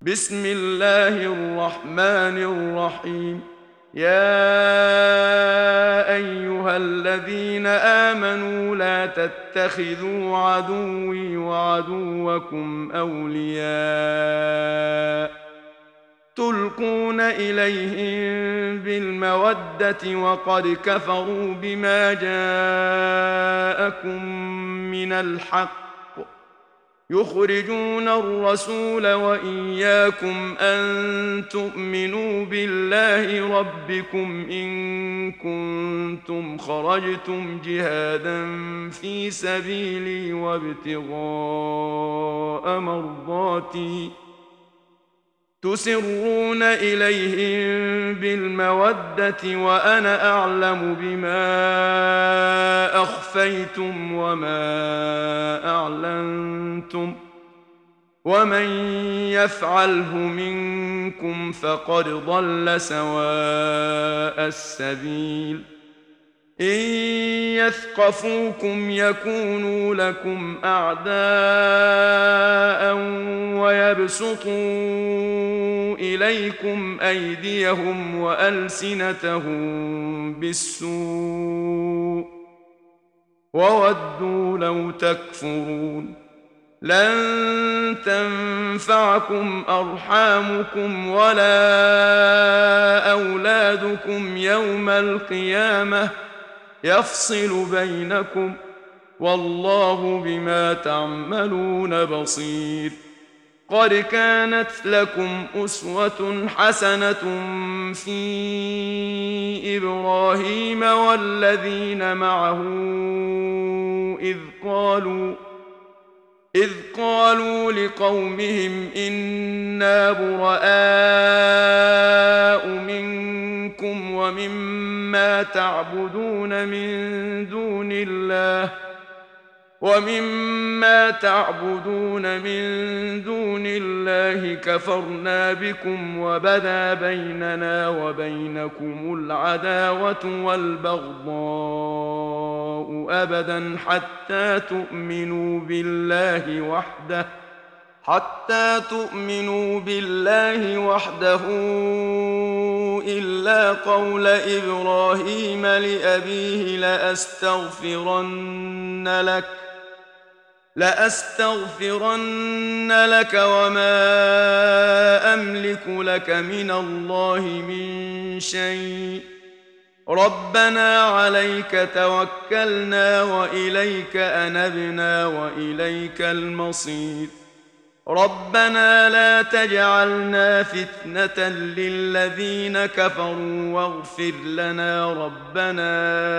بسم الله الرحمن الرحيم. يا أيها الذين آمنوا لا تتخذوا عدوي وعدوكم أولياء تلقون إليهم بالمودة وقد كفروا بما جاءكم من الحق يخرجون الرسول وإياكم أن تؤمنوا بالله ربكم إن كنتم خرجتم جهادا في سبيلي وابتغاء مرضاتي تسرون إليهم بالمودة وأنا أعلم بما أخفيتم وما أعلنتم ومن يفعله منكم فقد ضل سواء السبيل. إن يثقفوكم يكونوا لكم أعداء ويبسطوا إليكم أيديهم وألسنتهم بالسوء وودوا لو تكفرون. لن تنفعكم أرحامكم ولا أولادكم يوم القيامة يفصل بينكم والله بما تعملون بصير. قد كانت لكم أسوة حسنة في إبراهيم والذين معه إذ قالوا لقومهم إنا براء منكم ومما تعبدون من دون الله كفرنا بكم وبدا بيننا وبينكم العداوة والبغضاء أبدا حتى تؤمنوا بالله وحده إلا قول إبراهيم لأبيه لأستغفرن لك وما أملك لك من الله من شيء ربنا عليك توكلنا وإليك أنبنا وإليك المصير. ربنا لا تجعلنا فتنة للذين كفروا واغفر لنا ربنا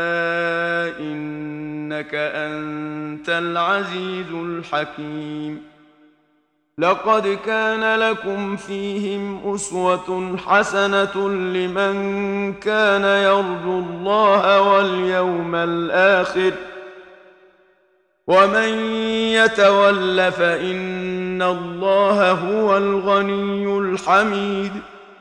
إنك أنت العزيز الحكيم. لقد كان لكم فيهم أسوة حسنة لمن كان يرجو الله واليوم الآخر ومن يتول فإن الله هو الغني الحميد.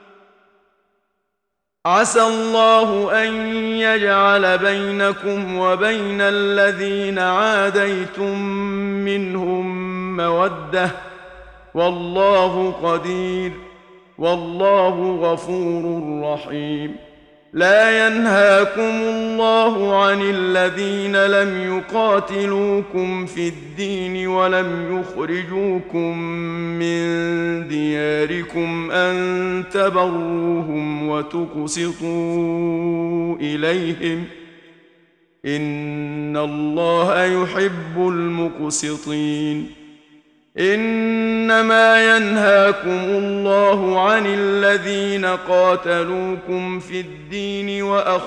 عسى الله أن يجعل بينكم وبين الذين عاديتم منهم مودة والله قدير والله غفور رحيم. لا ينهاكم الله عن الذين لم يقاتلوكم في الدين ولم يخرجوكم من دياركم أن تبروهم وتقسطوا إليهم إن الله يحب المقسطين. إنما ينهاكم الله عن الذين قاتلوكم في الدين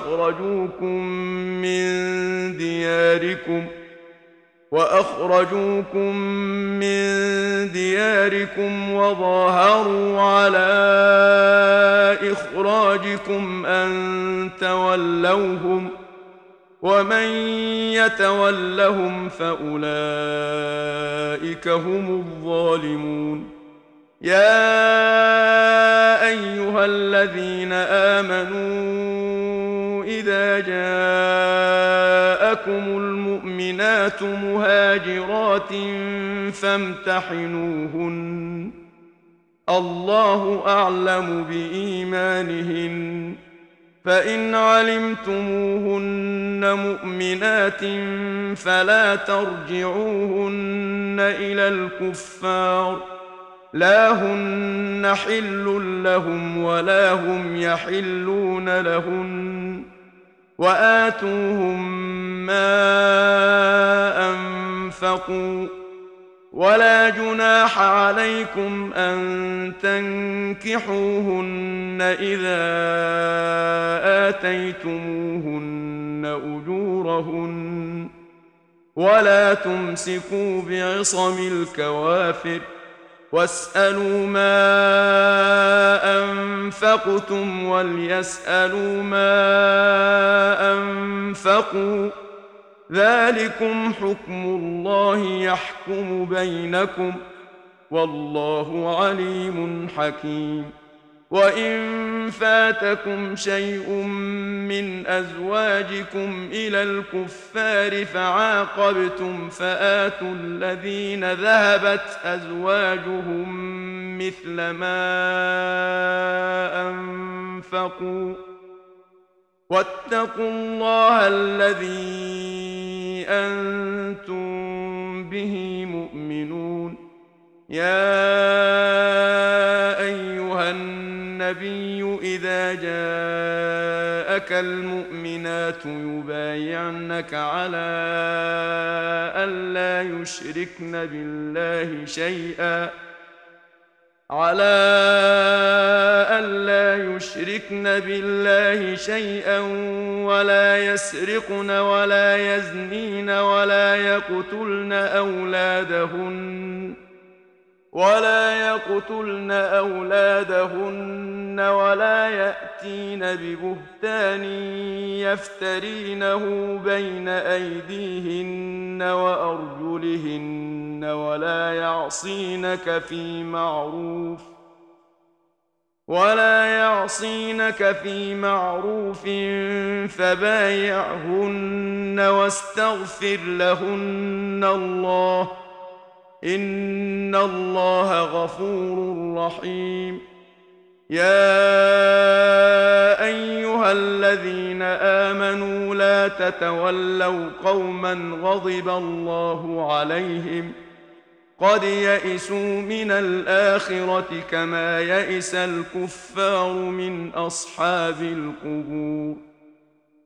وأخرجوكم من دياركم وظاهروا على إخراجكم أن تولوهم ومن يتولهم فأولئك هم الظالمون. يا أيها الذين آمنوا إذا جاءكم المؤمنات مهاجرات فامتحنوهن الله أعلم بإيمانهن فإن علمتموهن مؤمنات فلا ترجعوهن إلى الكفار لا هن حل لهم ولا هم يحلون لهن وآتوهم ما أنفقوا ولا جناح عليكم أن تنكحوهن إذا آتيتموهن أجورهن ولا تمسكوا بعصم الكوافر واسألوا ما أنفقتم وليسألوا ما أنفقوا ذلكم حكم الله يحكم بينكم والله عليم حكيم وإن فاتكم شيء من أزواجكم إلى الكفار فعاقبتم فآتوا الذين ذهبت أزواجهم مثل ما أنفقوا واتقوا الله الذي أنتم به مؤمنون يا أيها النبي إذا جاءك المؤمنات يبايعنك على ألا يشركن بالله شيئا ولا يسرقن ولا يزنين ولا يقتلن أولادهن ولا يأتين ببهتان يفترينه بين أيديهن وأرجلهن ولا يعصينك في معروف فبايعهن واستغفر لهن الله إن الله غفور رحيم يا أيها الذين آمنوا لا تتولوا قوما غضب الله عليهم قد يئسوا من الآخرة كما يئس الكفار من أصحاب القبور